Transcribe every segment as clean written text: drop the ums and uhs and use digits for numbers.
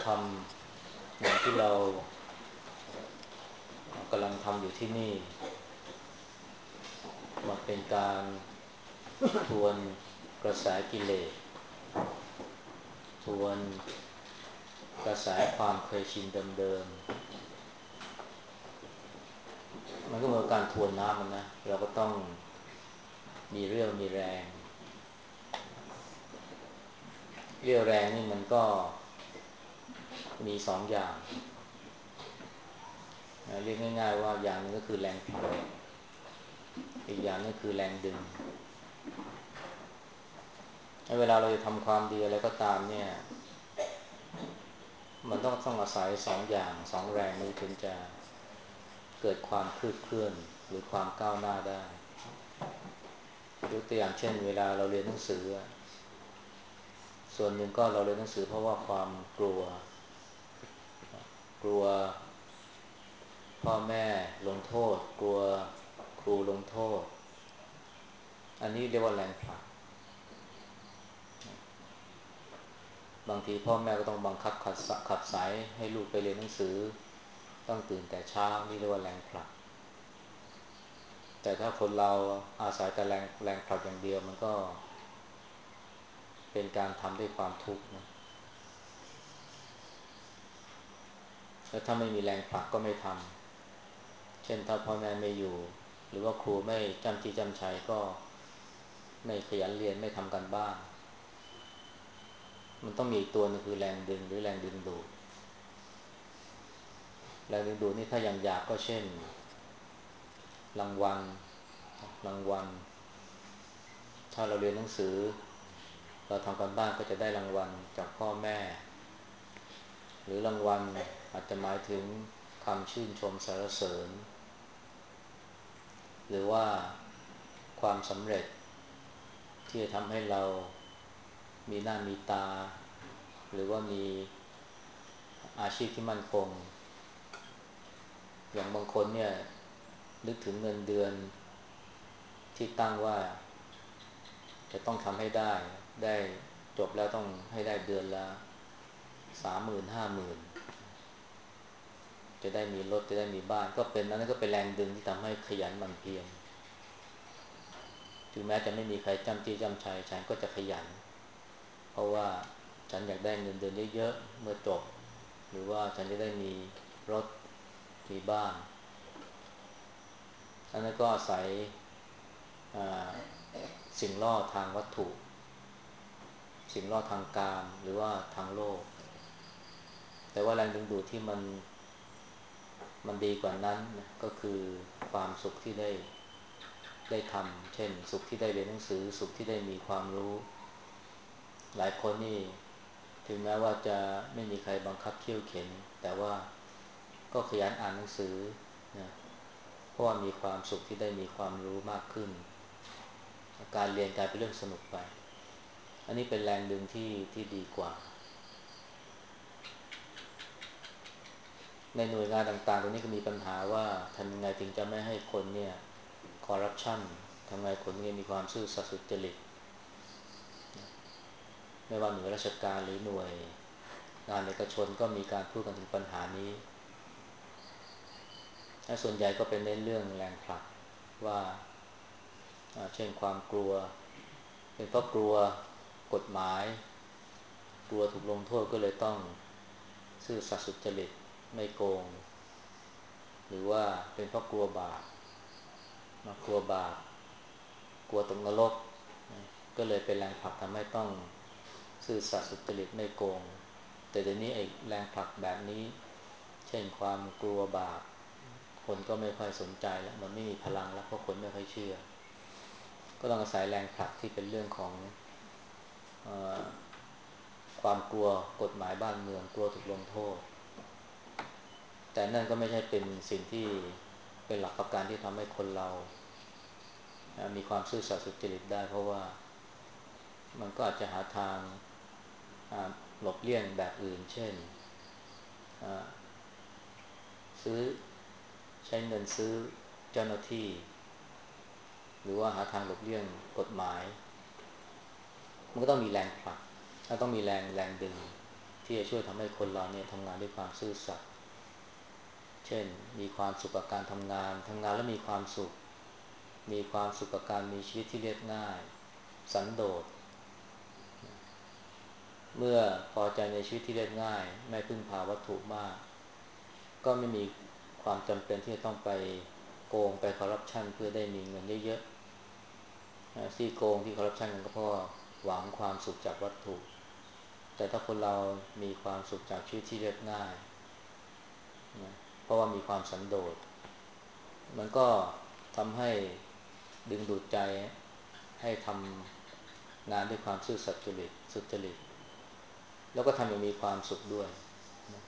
ทำอย่างที่เรากำลังทำอยู่ที่นี่มันเป็นการทวนกระแสกิเลสทวนกระแสความเคยชินเดิมๆมันก็เหมือนการทวนน้ำมันนะเราก็ต้องมีเรี่ยวมีแรงเรี่ยวแรงนี่มันก็มีสองอย่างเรียกง่ายๆว่าอย่างนึงก็คือแรงผลักอีกอย่างนึงคือแรงดึงเวลาเราจะทำความดีอะไรก็ตามเนี่ยมันต้องอาศัยสองอย่างสองแรงนี้ถึงจะเกิดความคืบเคลื่อนหรือความก้าวหน้าได้ยกตัวอย่างเช่นเวลาเราเรียนหนังสือส่วนหนึ่งก็เราเรียนหนังสือเพราะว่าความกลัวพ่อแม่ลงโทษกลัวครูลงโทษอันนี้เรียกว่าแรงผลักบางทีพ่อแม่ก็ต้องบังคับขับสายให้ลูกไปเรียนหนังสือต้องตื่นแต่เช้านี่เรียกว่าแรงผลักแต่ถ้าคนเราอาศัยแต่แรงผลักอย่างเดียวมันก็เป็นการทำด้วยความทุกข์นะแล้วถ้าไม่มีแรงผลักก็ไม่ทำเช่นถ้าพ่อแม่ไม่อยู่หรือว่าครูไม่จำจี้จำชัยก็ไม่ขยันเรียนไม่ทำกันบ้านมันต้องมีอีกตัวนึงคือแรงดึงหรือแรงดึงดูดแรงดึงดูดนี่ถ้าอย่างหยาบก็เช่นรางวัลรางวัลถ้าเราเรียนหนังสือเราทำกันบ้านก็จะได้รางวัลจากพ่อแม่หรือรางวัลอาจจะหมายถึงคำชื่นชมสรรเสริญหรือว่าความสำเร็จที่จะทำให้เรามีหน้ามีตาหรือว่ามีอาชีพที่มั่นคงอย่างบางคนเนี่ยนึกถึงเงินเดือนที่ตั้งว่าจะต้องทำให้ได้จบแล้วต้องให้ได้เดือนละ30,000 50,000จะได้มีรถจะได้มีบ้านก็เป็นนั่นก็เป็นแรงดึงที่ทำให้ขยันหมั่นเพียรถึงแม้จะไม่มีใครจำจี้จำชัยฉันก็จะขยันเพราะว่าฉันอยากได้เงินเดือนเยอะๆเมื่อจบหรือว่าฉันจะได้มีรถมีบ้านอันนั้นก็อาศัยสิ่งล่อทางวัตถุสิ่งล่อทางกามหรือว่าทางโลกแต่ว่าแรงดึงดูดที่มันดีกว่านั้นนะก็คือความสุขที่ได้ทำเช่นสุขที่ได้เรียนหนังสือสุขที่ได้มีความรู้หลายคนนี่ถึงแม้ว่าจะไม่มีใครบังคับเคี่ยวเข็นแต่ว่าก็ขยันอ่านหนังสือนะเพราะว่ามีความสุขที่ได้มีความรู้มากขึ้นการเรียนกลายเป็นเรื่องสนุกไปอันนี้เป็นแรงดึงที่ดีกว่าในหน่วยงานต่างๆตรงนี้ก็มีปัญหาว่าทำยังไงถึงจะไม่ให้คนเนี่ยคอร์รัปชันทำไงคนนี้มีความซื่อสัตย์สุจริตไม่ว่าหน่วยราชการหรือหน่วยงานเอกชนก็มีการพูดกันถึงปัญหานี้และส่วนใหญ่ก็เป็นในเรื่องแรงผลักว่าเช่นความกลัวเป็นเพราะกลัวกฎหมายกลัวถูกลงโทษก็เลยต้องซื่อสัตย์สุจริตไม่โกงหรือว่าเป็นเพราะกลัวบาปกลัวบาปกลัวตกนรกก็เลยเป็นแรงผลักทำให้ต้องซื่อสัตย์สุจริตไม่โกงแต่เดี๋ยวนี้ไอ้แรงผลักแบบนี้เช่นความกลัวบาปคนก็ไม่ค่อยสนใจแล้วมันไม่มีพลังแล้วเพราะคนไม่ค่อยเชื่อก็ต้องอาศัยแรงผลักที่เป็นเรื่องของเออความกลัวกฎหมายบ้านเมืองกลัวถูกลงโทษแต่นั่นก็ไม่ใช่เป็นสิ่งที่เป็นหลักประกันที่ทำให้คนเรามีความซื่อสัตย์สุจริตได้เพราะว่ามันก็อาจจะหาทางหลบเลี่ยงแบบอื่นเช่นซื้อใช้เงินซื้อเจ้าหน้าที่หรือว่าหาทางหลบเลี่ยงกฎหมายมันก็ต้องมีแรงผลักแล้วต้องมีแรงดึงที่จะช่วยทำให้คนเราเนี่ยทำงานด้วยความซื่อสัตย์เช่นมีความสุขกับการทำงานแล้วมีความสุขกับการมีชีวิตที่เรียบง่ายสันโดษเมื่อพอใจในชีวิตที่เรียบง่ายไม่พึ่งพาวัตถุมากก็ไม่มีความจำเป็นที่จะต้องไปโกงไปคอร์รัปชันเพื่อได้มีเงินเยอะๆที่โกงที่คอร์รัปชันกันก็เพราะหวังความสุขจากวัตถุแต่ถ้าคนเรามีความสุขจากชีวิตที่เรียบง่ายนะเพราะว่ามีความสันโดษมันก็ทำให้ดึงดูดใจให้ทำงานด้วยความซื่อสัตย์สุจริตแล้วก็ทำอย่างมีความสุขด้วยนะ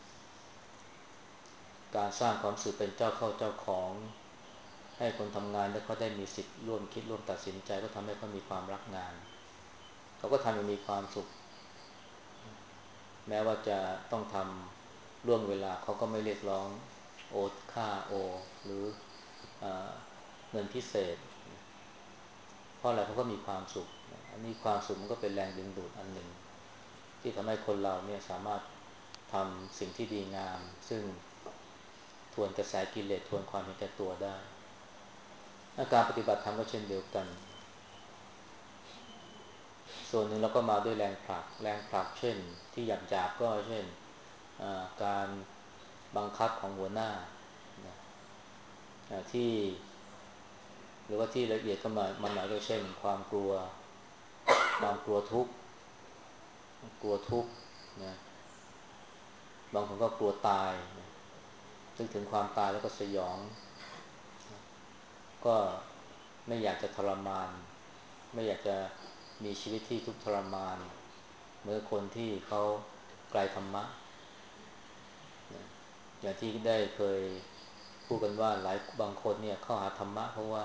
การสร้างความสุขเป็นเจ้าเข้าเจ้าของให้คนทำงานแล้วเขาได้มีสิทธิ์ร่วมคิดร่วมตัดสินใจก็ทำให้เขามีความรักงานเขาก็ทำอย่างมีความสุขแม้ว่าจะต้องทำล่วงเวลาเขาก็ไม่เรียกร้องโอค่าโอหรือเอเงินพิเศษเพราะอะไรเขาก็มีความสุขอันนี้ความสุขมันก็เป็นแรงดึงดูดอันหนึ่งที่ทำให้คนเราเนี่ยสามารถทำสิ่งที่ดีงามซึ่งทวนกระแสกิเลสทวนความเห็นแก่ตัวได้การปฏิบัติธรรมก็เช่นเดียวกันส่วนหนึ่งเราก็มาด้วยแรงผลักเช่นที่หยาบๆก็เช่นการบังคับของหัวหน้าที่หรือว่าที่ละเอียดก็มันหมายก็เช่นความกลัวทุกข์นะบางคนก็กลัวตายนึกถึงความตายแล้วก็สยองก็ไม่อยากจะทรมานไม่อยากจะมีชีวิตที่ทุกข์ทรมานเมื่อคนที่เขาไกลธรรมะอย่างที่ได้เคยพูดกันว่าบางคนเนี่ยเข้าหาธรรมะเพราะว่า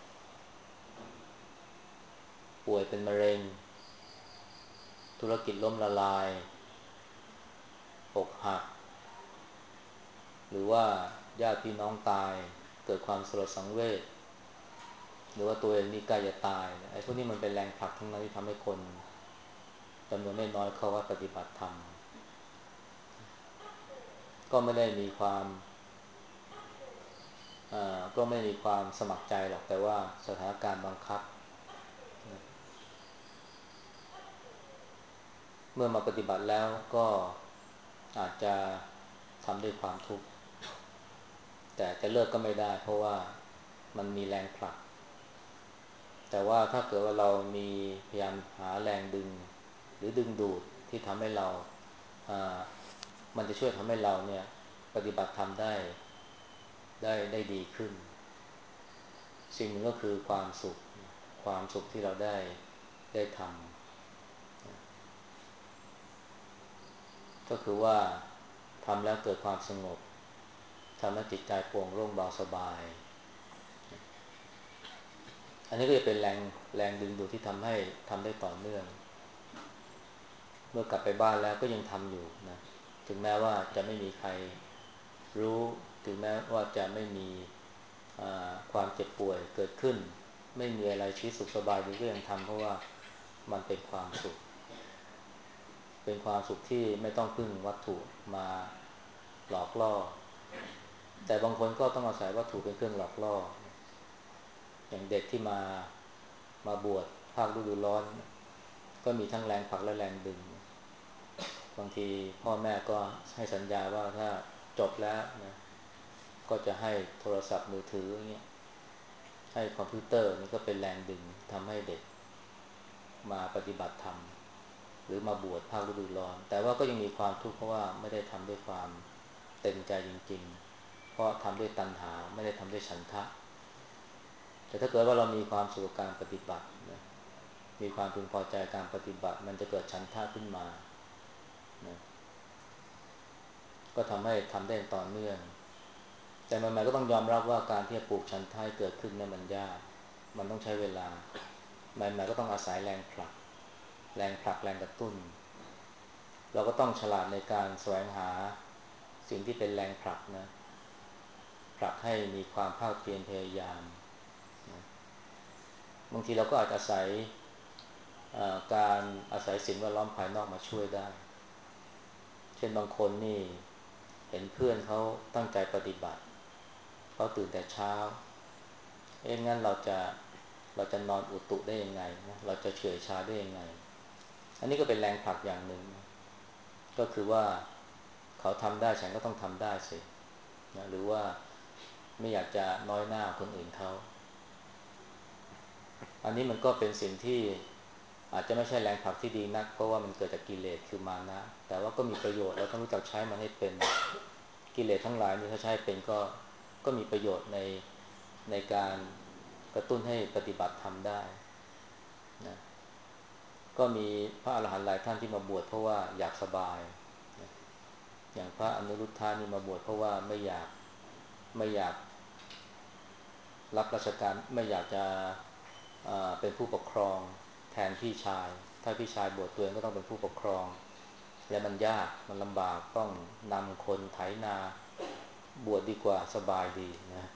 ป่วยเป็นมะเร็งธุรกิจล้มละลายอกหักหรือว่าญาติพี่น้องตายเกิดความสลดสังเวชหรือว่าตัวเองนี่ใกล้จะตายไอ้พวกนี้มันเป็นแรงผลักทั้งนั้นที่ทำให้คนจำนวนไม่น้อยเข้าวัดปฏิบัติธรรมก็ไม่ได้มีความก็ไม่มีความสมัครใจหรอกแต่ว่าสถานการณ์บังคับเมื่อมาปฏิบัติแล้วก็อาจจะทำด้วยความทุกข์แต่จะเลิกก็ไม่ได้เพราะว่ามันมีแรงผลักแต่ว่าถ้าเกิดว่าเรามีพยายามหาแรงดึงหรือดึงดูดที่ทำให้เราอ่ามันจะช่วยทำให้เราเนี่ยปฏิบัติธรรมได้ดีขึ้นสิ่งหนึ่งก็คือความสุขที่เราได้ทำก็คือว่าทำแล้วเกิดความสงบทำให้จิตใจโปร่งโล่งเบาสบายอันนี้ก็จะเป็นแรงดึงดูดที่ทำให้ทำได้ต่อเนื่องเมื่อกลับไปบ้านแล้วก็ยังทำอยู่นะถึงแม้ว่าจะไม่มีใครรู้ถึงแม้ว่าจะไม่มีความเจ็บป่วยเกิดขึ้นไม่มีอะไรชีวิตสุขสบายดีก็ยังทำเพราะว่ามันเป็นความสุขที่ไม่ต้องพึ่งวัตถุมาหลอกล่อแต่บางคนก็ต้องอาศัยวัตถุเป็นเครื่องหลอกล่ออย่างเด็กที่มาบวชภาคฤดูร้อนก็มีทั้งแรงผลักและแรงดึงบางทีพ่อแม่ก็ให้สัญญาว่าถ้าจบแล้วนะก็จะให้โทรศัพท์มือถืออย่างเงี้ยให้คอมพิวเตอร์นี่ก็เป็นแรงดึงทำให้เด็กมาปฏิบัติธรรมหรือมาบวชภาคฤดูร้อนแต่ว่าก็ยังมีความทุกข์เพราะว่าไม่ได้ทำด้วยความเต็มใจจริงๆเพราะทำด้วยตัณหาไม่ได้ทำด้วยฉันทะแต่ถ้าเกิดว่าเรามีความสุขกับการปฏิบัตินะมีความพึงพอใจการปฏิบัติมันจะเกิดฉันทะขึ้นมานะก็ทำให้ทำได้ต่อเนื่องแต่ใหม่ๆก็ต้องยอมรับว่าการที่จะปลูกฉันทะให้เกิดขึ้นเนี่ยมันยากมันต้องใช้เวลาใหม่ๆก็ต้องอาศัยแรงผลักแรงกระตุ้นเราก็ต้องฉลาดในการแสวงหาสิ่งที่เป็นแรงผลักนะผลักให้มีความภาคเพียรพยายามนะบางทีเราก็อาจจะการอาศัยสิ่งแวดล้อมภายนอกมาช่วยได้เช่นบางคนนี่เห็นเพื่อนเขาตั้งใจปฏิบัติเขาตื่นแต่เช้างั้นเราจะนอนอุตุได้ยังไงนะเราจะเฉื่อยชาได้ยังไงอันนี้ก็เป็นแรงผลักอย่างหนึ่งนะก็คือว่าเขาทำได้ฉันก็ต้องทำได้สินะหรือว่าไม่อยากจะน้อยหน้าคนอื่นเขาอันนี้มันก็เป็นสิ่งที่อาจจะไม่ใช่แรงผลักที่ดีนักเพราะว่ามันเกิดจากกิเลสคือมานะแต่ว่าก็มีประโยชน์เราต้องรู้จักใช้มันให้เป็นกิเลสทั้งหลายนี่ถ้าใช้เป็นก็มีประโยชน์ในการกระตุ้นให้ปฏิบัติทำได้นะก็มีพระอรหันต์หลายท่านที่มาบวชเพราะว่าอยากสบายนะอย่างพระอนุรุทธานี่มาบวชเพราะว่าไม่อยากรับราชการไม่อยากจะเป็นผู้ปกครองแทนพี่ชายถ้าพี่ชายบวชตัวเองก็ต้องเป็นผู้ปกครองและมันยากมันลำบากต้องนำคนไถนาบวชดีกว่าสบายดีนะ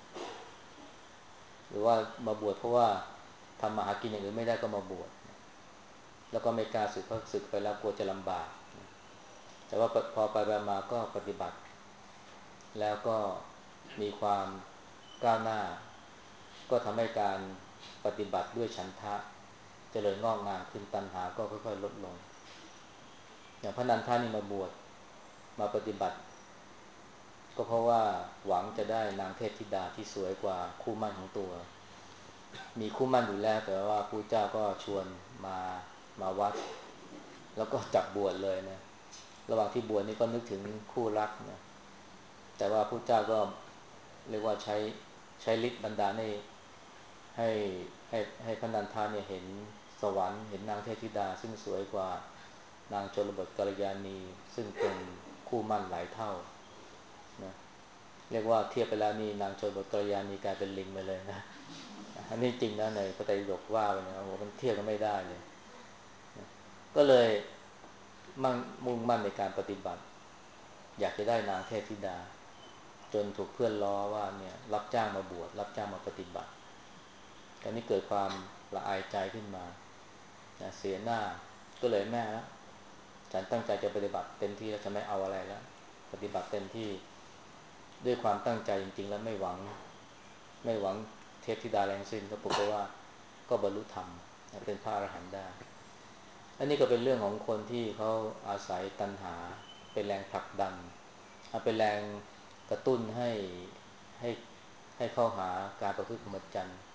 หรือว่ามาบวชเพราะว่าทำมาหากินอย่างอื่นไม่ได้ก็มาบวชแล้วก็ไม่กล้าสึกเพราะสึกไปแล้วกลัวจะลำบากแต่ว่าพอไปมาก็ปฏิบัติแล้วก็มีความก้าวหน้าก็ทำให้การปฏิบัติด้วยฉันทะเจริญงอกงามขึ้นตัณหาก็ค่อยๆลดลงอย่างพระนันทานี่มาบวชมาปฏิบัติก็เพราะว่าหวังจะได้นางเทพธิดาที่สวยกว่าคู่หมั่นของตัวมีคู่หมั่นอยู่แล้วแต่ว่าพระเจ้าก็ชวนมาวัดแล้วก็จับบวชเลยนะระหว่างที่บวชนี่ก็นึกถึงคู่รักนะแต่ว่าพระเจ้าก็เรียกว่าใช้ฤทธิ์บันดาลให้ให้พระนันทาเนี่ยเห็นสวรรค์เห็นนางเทพธิดาซึ่งสวยกว่านางชลบทกัลยาณีซึ่งเป็นคู่หมั่นหลายเท่านะเรียกว่าเทียบไปแล้วนี่นางชลบทกัลยาณีกลายเป็นลิงไปเลยนะอันนี้จริงนะในพระไตรปิฎกว่าไปนะโอ้โหมันเทียบกันไม่ได้เลยนะก็เลยมุ่งมั่นในการปฏิบัติอยากจะได้นางเทพธิดาจนถูกเพื่อนล้อว่าเนี่ยรับจ้างมาบวชรับจ้างมาปฏิบัติตอนนี้เกิดความละอายใจขึ้นมาเสียหน้าก็เลยแม่แล้วฉันตั้งใจจะปฏิบัติเต็มที่แล้วจะไม่เอาอะไรแล้วปฏิบัติเต็มที่ด้วยความตั้งใจจริงๆแล้วไม่หวังเทพธิดาแรงสิ้นก็ปรากฏว่าก็บรรลุธรรมเป็นพระอรหันต์ได้อันนี้ก็เป็นเรื่องของคนที่เขาอาศัยตัณหาเป็นแรงผลักดันเป็นแรงกระตุ้นให้ให้เข้าหาการประพฤติพรหมจรรย์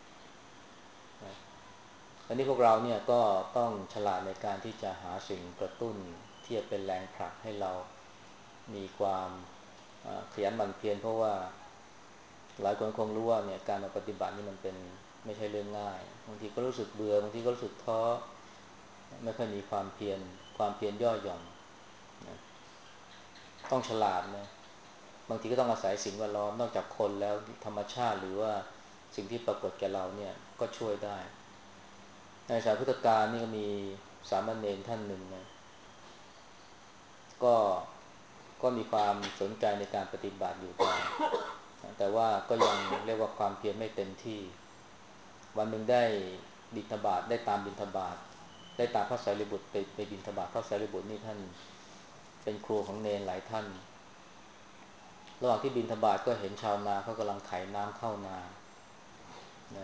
อันนี้พวกเราเนี่ยก็ต้องฉลาดในการที่จะหาสิ่งกระตุ้นที่จะเป็นแรงผลักให้เรามีความขยันหมั่นเพียรเพราะว่าหลายคนคงรู้ว่าเนี่ยการมาปฏิบัตินี่มันเป็นไม่ใช่เรื่องง่ายบางทีก็รู้สึกเบื่อบางทีก็รู้สึกท้อไม่ค่อยมีความเพียรย่อหย่อนนะต้องฉลาดนะบางทีก็ต้องอาศัยสิ่งแวดล้อมนอกจากคนแล้วธรรมชาติหรือว่าสิ่งที่ปรากฏแก่เราเนี่ยก็ช่วยได้ในสายพุทธกาลนี่ก็มีสามเณรท่านหนึ่งนะก็ก็มีความสนใจในการปฏิบัติอยู่บ้างแต่ว่าก็ยังเรียกว่าความเพียรไม่เต็มที่วันหนึ่งได้บิณฑบาตได้ตามบิณฑบาตได้ตามพระสารีบุตรไปบิณฑบาตพระสารีบุตรนี่ท่านเป็นครูของเณรหลายท่านระหว่างที่บิณฑบาตก็เห็นชาวนาเขากำลังไถน้ำเข้านานะ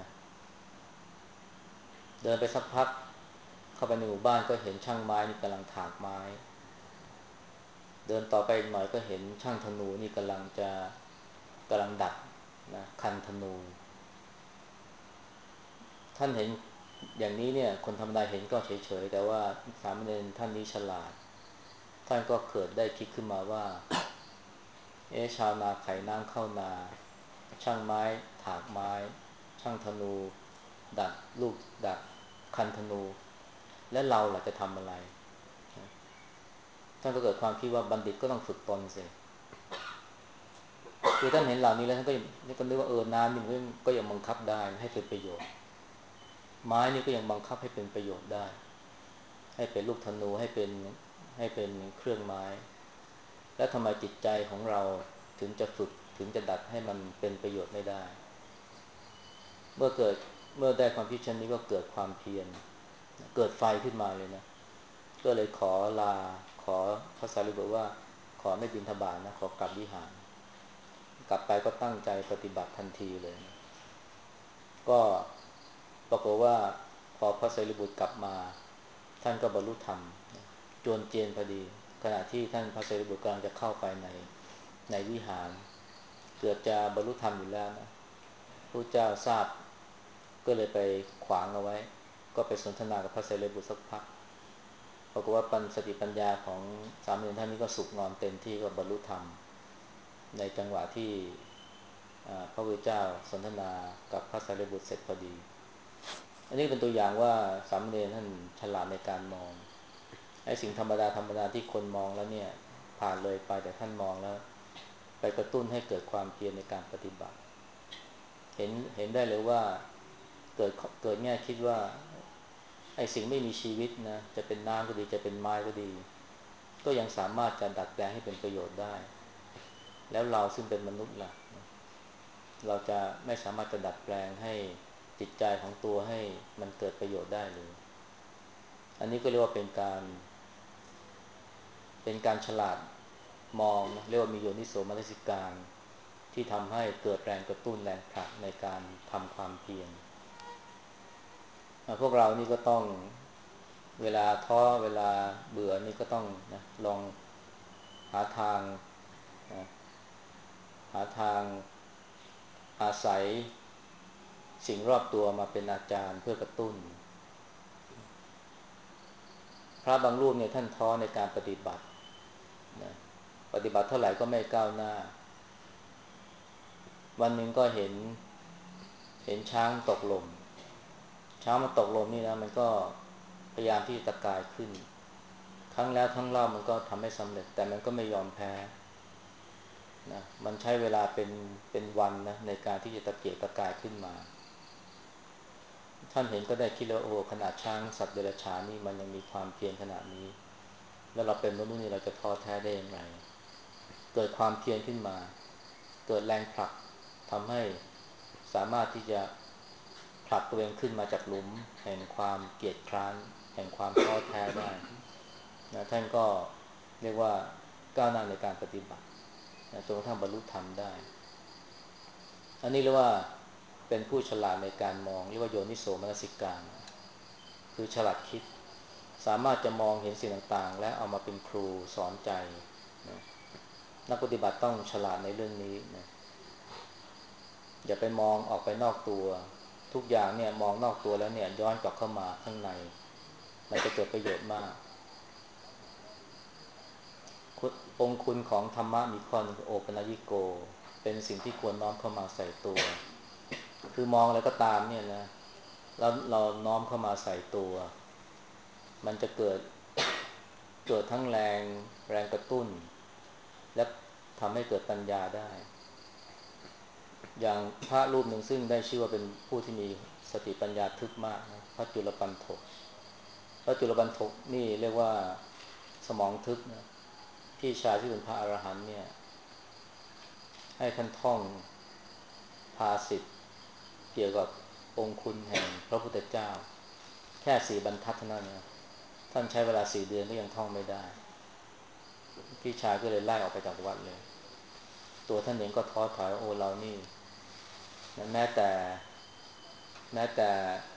เดินไปสักพักเข้าไปในหมู่บ้านก็เห็นช่างไม้นี่กำลังถากไม้เดินต่อไปอีกหน่อยก็เห็นช่างธนูนี่กำลังดัดนะคันธนูท่านเห็นอย่างนี้เนี่ยคนธรรมดาเห็นก็เฉยๆแต่ว่าสามเณรท่านนี้ฉลาดท่านก็เกิดได้คิดขึ้นมาว่าชาวนาไถน้ำเข้านาช่างไม้ถากไม้ช่างธนูดัดลูกดัดคันธนูและเราล่ะจะทำอะไรท่านก็เกิดความคิดว่าบัณฑิตก็ต้องฝึกตนสิคือท่านเห็นเหล่านี้แล้วท่านก็นึกว่าน้ำนี่มันก็ยังบังคับได้ให้เป็นประโยชน์ไม้นี่ก็ยังบังคับให้เป็นประโยชน์ได้ให้เป็นลูกธนูให้เป็นเครื่องไม้แล้วทำไมจิตใจของเราถึงจะฝึกถึงจะดัดให้มันเป็นประโยชน์ไม่ได้เมื่อเกิดเมื่อได้ความคิดเช่นนี้ก็เกิดความเพียรเกิดไฟขึ้นมาเลยนะก็เลยขอลาขอพระสารีบุตรว่าขอไม่บิณฑบาตนะขอกลับวิหารกลับไปก็ตั้งใจปฏิบัติทันทีเลยนะก็ปรากฏว่าพอพระสารีบุตรกลับมาท่านก็บรรลุธรรมจวนเจียนพอดีขณะที่ท่านพระสารีบุตรกำลังจะเข้าไปในวิหารเกือบจะบรรลุธรรมอยู่แล้วนะพระเจ้าทราบก็เลยไปขวางเอาไว้ก็ไปสนทนากับพระสารีบุตรสักพักปรากฏว่าสติปัญญาของสามเณรท่านนี้ก็สุขงอมเต็มที่ก็บรรลุธรรมในจังหวะที่พระพุทธเจ้าสนทนากับพระสารีบุตรเสร็จพอดีอันนี้เป็นตัวอย่างว่าสามเณรท่านฉลาดในการมองไอ้สิ่งธรรมดาธรรมดาที่คนมองแล้วเนี่ยผ่านเลยไปแต่ท่านมองแล้วไปกระตุ้นให้เกิดความเพียรในการปฏิบัติเห็นได้เลยว่าเกิดแง่คิดว่าไอ้สิ่งไม่มีชีวิตนะจะเป็นน้ำก็ดีจะเป็นไม้ก็ดีก็ยังสามารถจะดัดแปลงให้เป็นประโยชน์ได้แล้วเราซึ่งเป็นมนุษย์ล่ะเราจะไม่สามารถจะดัดแปลงให้จิตใจของตัวให้มันเกิดประโยชน์ได้เลยอันนี้ก็เรียกว่าเป็นการฉลาดมองนะเรียกว่ามีโยนิโสมนสิการที่ทำให้เกิดแรงกระตุ้นแรงผลักในการทำความเพียรพวกเรานี่ก็ต้องเวลาท้อเวลาเบื่อนี่ก็ต้องนะลองหาทางนะหาทางอาศัยสิ่งรอบตัวมาเป็นอาจารย์เพื่อกระตุ้นพระบางรูปเนี่ยท่านท้อในการปฏิบัตินะปฏิบัติเท่าไหร่ก็ไม่ก้าวหน้าวันหนึ่งก็เห็นช้างตกลมช้างมันตกลมนี่นะมันก็พยายามที่จะตะกายขึ้นครั้งแล้วครั้งเล่ามันก็ทำให้สำเร็จแต่มันก็ไม่ยอมแพ้นะมันใช้เวลาเป็นวันนะในการที่จะตะเกียกตะกายขึ้นมาท่านเห็นก็ได้คิดแล้วโอ้ขนาดช้างสัตว์เดรัจฉานนี่มันยังมีความเพียรขนาดนี้แล้วเราเป็นมนุษย์นี่เราจะท้อแท้ได้อย่างไรเกิดความเพียรขึ้นมาเกิดแรงผลักทำให้สามารถที่จะผลักตัวเองขึ้นมาจากหลุมแห่งความเกียจคร้านแห่งความท้อแท้ได้นะท่านก็เรียกว่าก้าวหน้าในการปฏิบัตินะจนกระทั่งบรรลุธรรมได้อันนี้เรียกว่าเป็นผู้ฉลาดในการมองเรียกว่าโยนิโสมนสิการคือฉลาดคิดสามารถจะมองเห็นสิ่งต่างๆและเอามาเป็นครูสอนใจนะนักปฏิบัติต้องฉลาดในเรื่องนี้นะอย่าไปมองออกไปนอกตัวทุกอย่างเนี่ยมองนอกตัวแล้วเนี่ยย้อนกลับเข้ามาข้างในมันจะเกิดประโยชน์มากองค์คุณของธรรมะมีข้อนึงโอปัญญิโกเป็นสิ่งที่ควรน้อมเข้ามาใส่ตัวคือมองอะไรก็ตามเนี่ยนะแล้วเราน้อมเข้ามาใส่ตัวมันจะเกิดทั้งแรงกระตุ้นและทำให้เกิดปัญญาได้อย่างพระรูปหนึ่งซึ่งได้ชื่อว่าเป็นผู้ที่มีสติปัญญาทึบมากนะพระจุลปันถกพระจุลปันถกนี่เรียกว่าสมองทึบนะพี่ชายที่เป็นพระอรหันต์เนี่ยให้ท่านท่องภาษิตเกี่ยวกับองค์คุณแห่งพระพุทธเจ้าแค่4 บรรทัดเท่านั้นนะท่านใช้เวลา4 เดือนก็ยังท่องไม่ได้พี่ชายก็เลยไล่ออกไปจากวัดเลยตัวท่านเองก็ท้อถอยโอ้เรานี่แม้แต่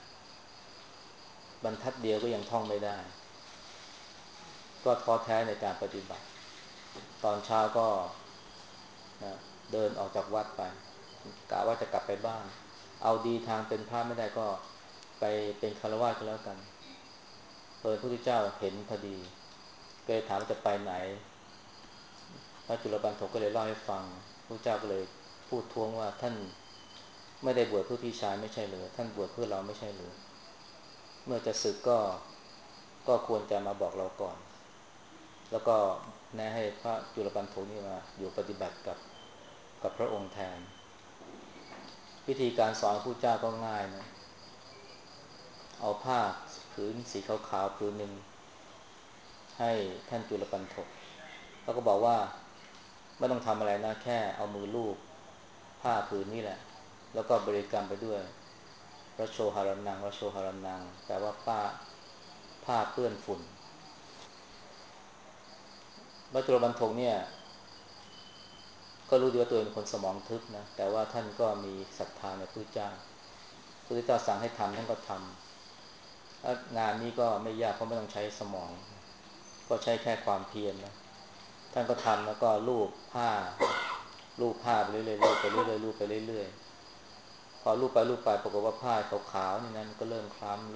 บรรทัดเดียวก็ยังท่องไม่ได้ก็ท้อแท้ในการปฏิบัติตอนเช้าก็นะเดินออกจากวัดไปกะว่าจะกลับไปบ้านเอาดีทางเป็นพระไม่ได้ก็ไปเป็นฆราวาสก็แล้วกันพระพุทธเจ้าเห็นพอดีก็เลยถามว่าจะไปไหนพระจุลปันถกก็เลยเล่าให้ฟังพระเจ้าก็เลยพูดท้วงว่าท่านไม่ได้บวชเพื่อพี่ชายไม่ใช่หรือท่านบวชเพื่อเราไม่ใช่หรือเมื่อจะสึกก็ควรจะมาบอกเราก่อนแล้วก็แนะให้พระจุลปันโทนี่มาอยู่ปฏิบัติกับพระองค์แทนวิธีการสอนพระเจ้าก็ง่ายนะเอาผ้าผืนสีขาวๆผืนหนึ่งให้ท่านจุลปันโทแล้วก็บอกว่าไม่ต้องทำอะไรนะแค่เอามือลูบผ้าผืนนี้แหละแล้วก็บริกรรมไปด้วยระโชหรนังระโชหรนังแปลว่าผ้าเปื้อนฝุ่นวัดจุลบรรทกเนี่ยก็รู้ดีว่าตัวเองเป็นคนสมองทึบนะแต่ว่าท่านก็มีศรัทธาในพระพุทธเจ้าพระพุทธเจ้าสั่งให้ทำท่านก็ทำแล้วงานนี้ก็ไม่ยากเพราะไม่ต้องใช้สมองก็ใช้แค่ความเพียรนะท่านก็ทำแล้วก็ลูบผ้าไปเรื่อยๆลูบไปเรื่อยๆลูบไปเรื่อยๆพอลูบไปปรากฏว่าผ้าขาวๆนี่นั้นก็เริ่มคล้ำ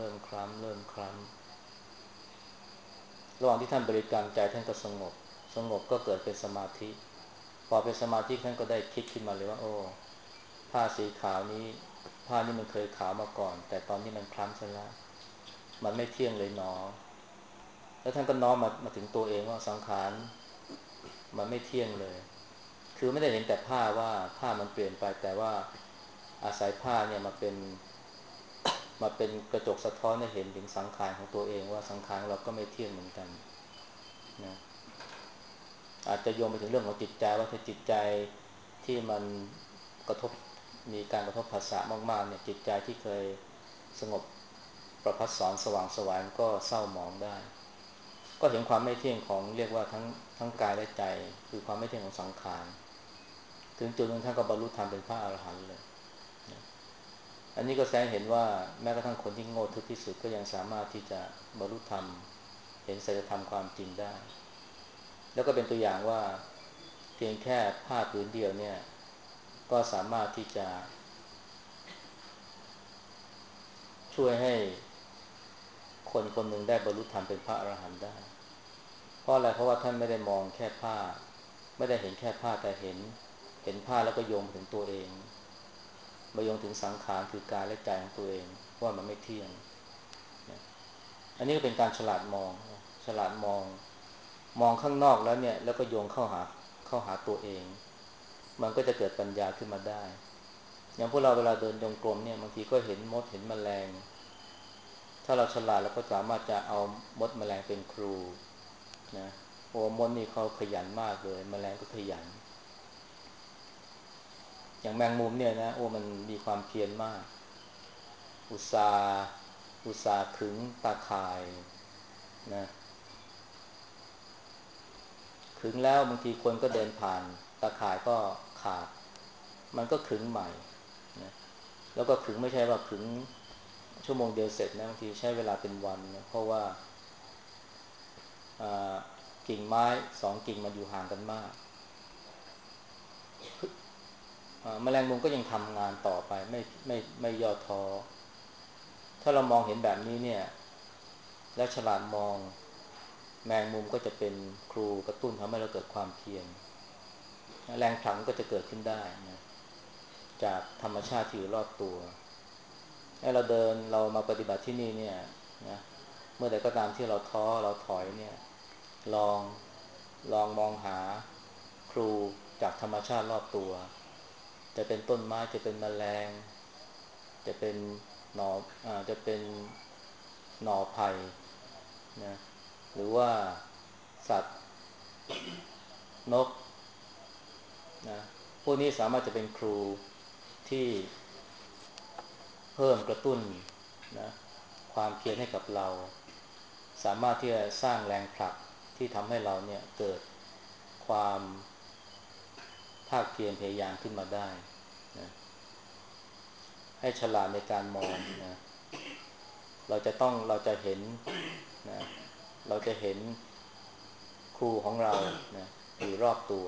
ระหว่างที่ท่านบริกรรมใจท่านก็สงบก็เกิดเป็นสมาธิพอเป็นสมาธิท่านก็ได้คิดขึ้นมาเลยว่าโอ้ผ้าสีขาวนี้ผ้านี้มันเคยขาวมาก่อนแต่ตอนนี้มันคล้ำซะแล้วมันไม่เที่ยงเลยหนอแล้วท่านก็น้อมมาถึงตัวเองว่าสังขารมันไม่เที่ยงเลยคือไม่ได้เห็นแต่ผ้าว่าผ้ามันเปลี่ยนไปแต่ว่าอาศัยผ้าเนี่ยมาเป็นกระจกสะท้อนให้เห็นถึงสังขารของตัวเองว่าสังขารเราก็ไม่เที่ยงเหมือนกันนะอาจจะโยงไปถึงเรื่องของจิตใจว่าถ้าจิตใจที่มันกระทบมีการกระทบภาษามากๆเนี่ยจิตใจที่เคยสงบประภัสสอนสว่างไสวก็เศร้าหมองได้ก็เห็นความไม่เที่ยงของเรียกว่าทั้งกายและใจคือความไม่เที่ยงของสังขารถึงจุดนึงท่านก็บรรลุธรรมเป็นพระอรหันต์เลยอันนี้ก็แสดงเห็นว่าแม้กระทั่งคนที่โง่ทึบที่สุดก็ยังสามารถที่จะบรรลุธรรมเห็นสัจธรรมความจริงได้แล้วก็เป็นตัวอย่างว่าเพียงแค่ผ้าผืนเดียวเนี่ยก็สามารถที่จะช่วยให้คนคนหนึ่งได้บรรลุธรรมเป็นพระอรหันต์ได้เพราะอะไรเพราะว่าท่านไม่ได้มองแค่ผ้าไม่ได้เห็นแค่ผ้าแต่เห็นผ้าแล้วก็โยงถึงตัวเองมาโยงถึงสังขารคือกายและใจของตัวเองว่ามันไม่เที่ยงอันนี้ก็เป็นการฉลาดมองข้างนอกแล้วเนี่ยแล้วก็โยงเข้าหาตัวเองมันก็จะเกิดปัญญาขึ้นมาได้อย่างพวกเราเวลาเดินจงกรมเนี่ยบางทีก็เห็นมดเห็นแมลงถ้าเราฉลาดเราก็สามารถจะเอามดแมลงเป็นครูนะโอ้มดนี่เขาขยันมากเลยแมลงก็ขยันอย่างแมงมุมเนี่ยนะโอ้มันมีความเพียรมากอุตสาห์ขึงตาข่ายนะขึงแล้วบางทีคนก็เดินผ่านตาข่ายก็ขาดมันก็ขึงใหม่นะแล้วก็ขึงไม่ใช่ว่าขึงชั่วโมงเดียวเสร็จนะบางทีใช้เวลาเป็นวันนะเพราะว่ากิ่งไม้2 กิ่งมันอยู่ห่างกันมากแมลงมุมก็ยังทำงานต่อไปไม่ย่อท้อถ้าเรามองเห็นแบบนี้เนี่ยแล้วฉลาดมองแมงมุมก็จะเป็นครูกระตุ้นทำให้เราเกิดความเพียรแรงผลักก็จะเกิดขึ้นได้นะจากธรรมชาติที่อยู่รอบตัวให้เราเดินเรามาปฏิบัติที่นี่เนี่ยนะเมื่อใดก็ตามที่เราท้อเราถอยเนี่ยลองมองหาครูจากธรรมชาติรอบตัวจะเป็นต้นไม้จะเป็นแมลงจะเป็นหนอจะเป็นหน่อไผ่นะหรือว่าสัตว์นกนะพวกนี้สามารถจะเป็นครูที่เพิ่มกระตุ้นนะความเพียรให้กับเราสามารถที่จะสร้างแรงผลักที่ทำให้เราเนี่ยเกิดความภาคเพียรพยายามขึ้นมาได้นะให้ฉลาดในการมองนะเราจะเห็นนะเราจะเห็นครูของเรานะอยู่รอบตัว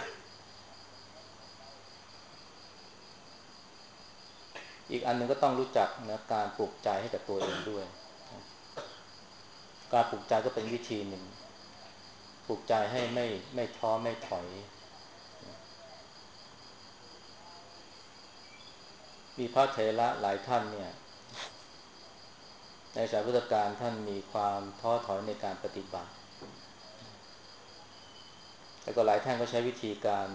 อีกอันหนึ่งก็ต้องรู้จักนะการปลุกใจให้กับตัวเองด้วยนะการปลุกใจก็เป็นวิธีหนึ่งปลุกใจให้ไม่ท้อไม่ถอยมีพระเถระหลายท่านเนี่ยในสายพุทธกาลท่านมีความท้อถอยในการปฏิบัติแล้วก็หลายท่านก็ใช้วิธีการ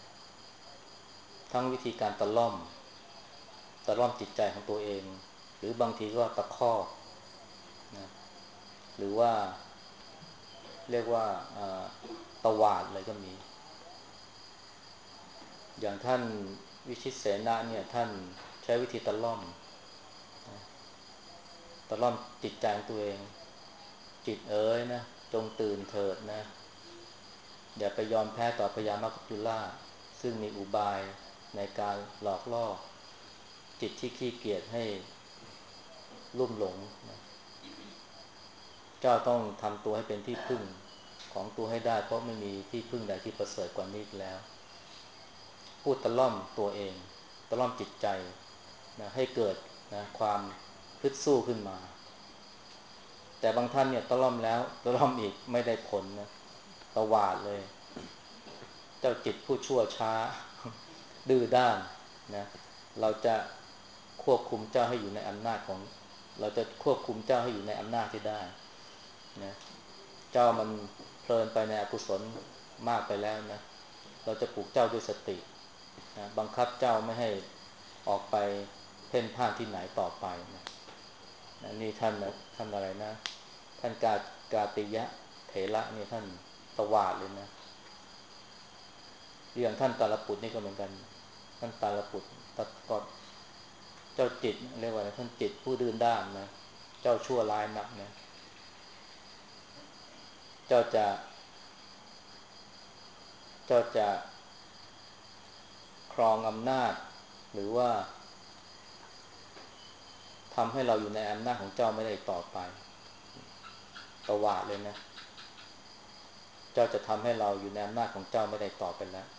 ทั้งวิธีการตะล่อมจิตใจของตัวเองหรือบางทีก็ตะคอกนะหรือว่าเรียกว่าตวาดเลยก็มีอย่างท่านวิชิตเสนาเนี่ยท่านใช้วิธีตะล่อมจิตใจของตัวเองจิตเอ๋ยนะจงตื่นเถิดนะอย่าไปยอมแพ้ต่อพญามัจจุราชซึ่งมีอุบายในการหลอกล่อจิตที่ขี้เกียจให้ลุ่มหลงนะเจ้าต้องทำตัวให้เป็นที่พึ่งของตัวให้ได้เพราะไม่มีที่พึ่งใดที่ประเสริฐกว่านี้อีกแล้วพูดตะล่อมตัวเองตะล่อมจิตใจนะให้เกิดนะความฮึดสู้ขึ้นมาแต่บางท่านเนี่ยตะล่อมแล้วตะล่อมอีกไม่ได้ผลนะตวาดเลยเจ้าจิตผู้ชั่วช้าดื้อด้านนะเราจะควบคุมเจ้าให้อยู่ในอำนาจของเราจะควบคุมเจ้าให้อยู่ในอำนาจที่ได้นะเจ้ามันเพลินไปในอกุศลมากไปแล้วนะเราจะปลุกเจ้าด้วยสตินะบังคับเจ้าไม่ให้ออกไปเพ่นพ่านที่ไหนต่อไปนะนี่ท่านนะท่านอะไรนะท่านกาติยะเถระนี่ท่านตวาดเลยนะเรื่องท่านตาลปุตนี่ก็เหมือนกันท่านตาลปุตตัดกอดเจ้าจิตเรียกว่าอะไรท่านจิตผู้ดื้อด้านนะเจ้าชั่วร้ายนักนะเจ้าจะเจ้าจะครองอำนาจหรือว่าทำให้เราอยู่ในอำนาจของเจ้าไม่ได้ต่อไปตวาดเลยนะเจ้าจะทำให้เราอยู่ในอำนาจของเจ้าไม่ได้ต่อไปแล้ว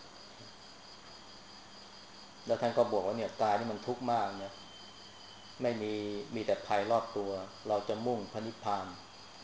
แล้วท่านก็บอกว่าเนี่ยกายนี่มันทุกข์มากนะไม่มีแต่ภัยรอบตัวเราจะมุ่งพระนิพพาน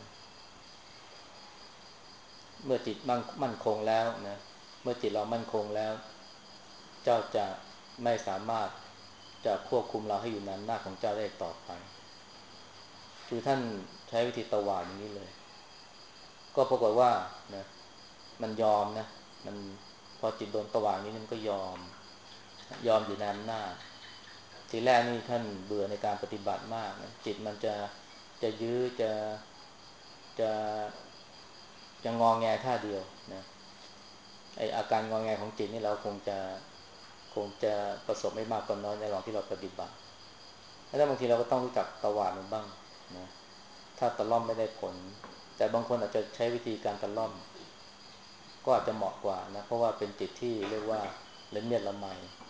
เมื่อจิตมั่นคงแล้วนะเมื่อจิตเรามั่นคงแล้วเจ้าจะไม่สามารถจะควบคุมเราให้อยู่ในอำนาจของเจ้าได้ต่อไปคือท่านใช้วิธีตวาดอย่างนี้เลยก็ปรากฏว่านะมันยอมนะมันพอจิตโดนตวาดนี้มันก็ยอมอยู่ในอำนาจทีแรกนี่ท่านเบื่อในการปฏิบัติมากนะจิตมันจะยื้อจะจะงอแงท่าเดียวนะไออาการงอแงของจิตนี่เราคงจะประสบไม่มากก็น้อยในระหว่างที่เราปฏิบัติแล้วบางทีเราก็ต้องรู้จักตวาดมันบ้างนะถ้าตะล่อมไม่ได้ผลแต่บางคนอาจจะใช้วิธีการตะล่อมก็อาจจะเหมาะกว่านะเพราะว่าเป็นจิตที่เรียกว่าละเมียดละไม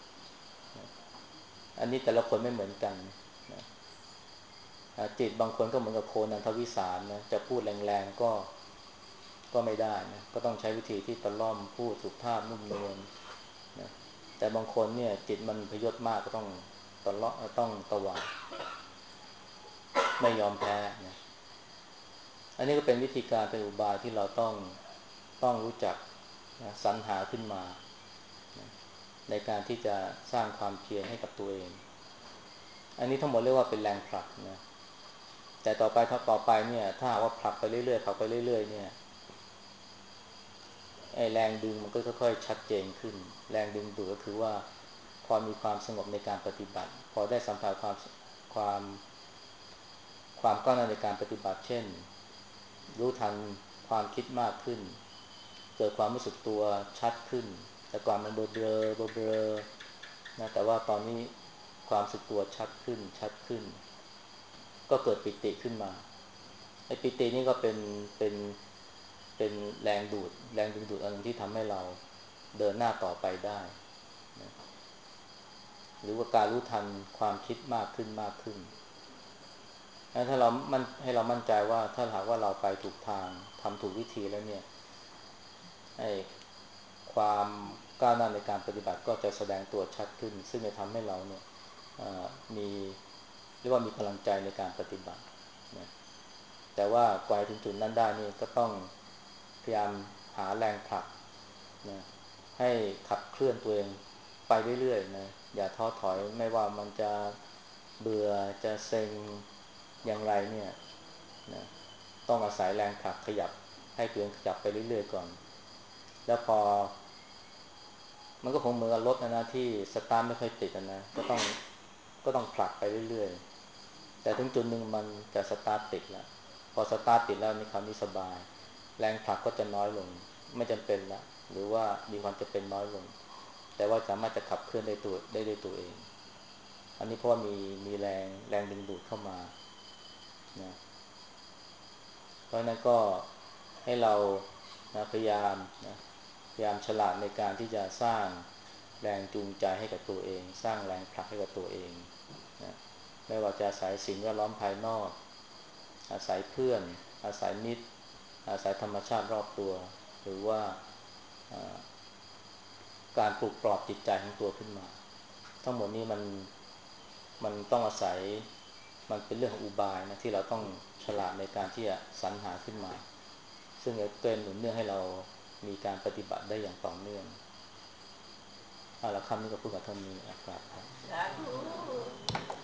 อันนี้แต่ละคนไม่เหมือนกันนะจิตบางคนก็เหมือนกับโคนันทวิสารนะจะพูดแรงๆก็ไม่ได้นะก็ต้องใช้วิธีที่ตะล่อมพูดสุภาพนุ่มนวลนะแต่บางคนเนี่ยจิตมันพยศมากก็ต้องตะเลาะต้องตวาดไม่ยอมแพ้นะอันนี้ก็เป็นวิธีการเป็นอุบายที่เราต้องรู้จักนะสรรหาขึ้นมานะในการที่จะสร้างความเพียรให้กับตัวเองอันนี้ทั้งหมดเรียกว่าเป็นแรงผลักนะแต่ต่อไปเนี่ยถ้าหากว่าผลักไปเรื่อยๆผลักไปเรื่อยๆเนี่ยไอ้แรงดึงมันก็ค่อยๆชัดเจนขึ้นแรงดึงดูดก็คือว่าพอมีความสงบในการปฏิบัติพอได้สัมผัสความความก้าวหน้าในการปฏิบัติเช่นรู้ทันความคิดมากขึ้นเกิดความรู้สึกตัวชัดขึ้นแต่ก่อนมันเบลอนะแต่ว่าตอนนี้ความรู้สึกตัวชัดขึ้นก็เกิดปิติขึ้นมาไอ้ปิตินี่ก็เป็นแรงดึงดูดอันนึงที่ทำให้เราเดินหน้าต่อไปได้นะหรือว่าการรู้ทันความคิดมากขึ้นถ้าให้เรามั่นใจว่าถ้าหากว่าเราไปถูกทางทำถูกวิธีแล้วเนี่ยไอ้ความก้าวหน้าในการปฏิบัติก็จะแสดงตัวชัดขึ้นซึ่งจะทำให้เราเนี่ยมีเรียกว่ามีกำลังใจในการปฏิบัตินะแต่ว่ากว่าถึงจุดนั้นได้นี่ก็ต้องพยายามหาแรงผลักนะให้ขับเคลื่อนตัวเองไปเรื่อยๆนะอย่าท้อถอยไม่ว่ามันจะเบื่อจะเซ็งอย่างไรเนี่ยนะต้องอาศัยแรงผลักขยับให้ตัวเองขยับไปเรื่อยๆก่อนแล้วพอมันก็คงเหมือนกับรถนะที่สตาร์ทไม่ค่อยติดนะก็ต้องผลักไปเรื่อยๆแต่ถึงจุดหนึ่งมันจะสตาร์ทติดแล้วพอสตาร์ทติดแล้วมีความสบายแรงผลักก็จะน้อยลงไม่จำเป็นละหรือว่ามีความจะเป็นน้อยลงแต่ว่าสามารถจะขับเคลื่อนได้ด้วยตัวเองอันนี้เพราะว่ามีแรงดึงดูดเข้ามานะเพราะนั้นก็ให้เรานะพยายามนะพยายามฉลาดในการที่จะสร้างแรงจูงใจให้กับตัวเองสร้างแรงผลักให้กับตัวเองนะไม่ว่าจะอาศัยสิ่งแวดล้อมภายนอกอาศัยเพื่อนอาศัยมิตรอาศัยธรรมชาติรอบตัวหรือว่าการปลุกปลอบจิตใจของตัวขึ้นมาทั้งหมดนี้มันต้องอาศัยมันเป็นเรื่องของอุบายนะที่เราต้องฉลาดในการที่จะสรรหาขึ้นมาซึ่งจะเกินหนุนเนื่องให้เรามีการปฏิบัติได้อย่างต่อเนื่องเอาละคำนี้ก็พูดกับท่านนี้ครับ